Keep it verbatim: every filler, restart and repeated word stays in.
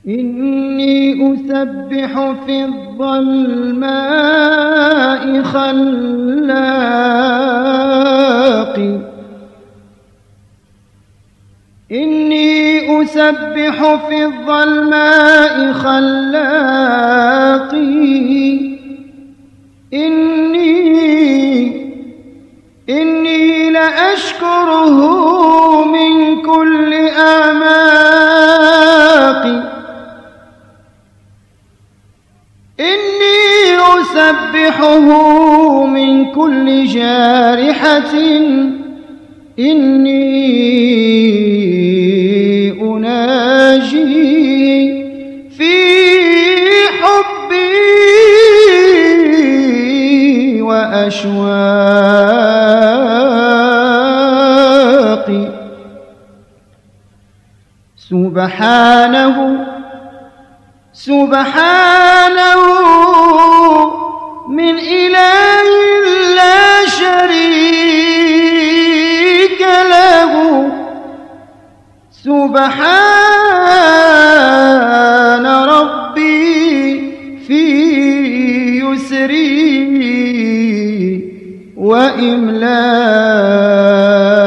إني أسبح في الظلماء خلاقي إني أسبح في الظلماء خلاقي إني إني لأشكره من كل أعماقي إني أسبحه من كل جارحة إني أناجي في حبي وأشواقي سبحانه سبحانه من إله لا شريك له سبحان ربي في يسري وإملائي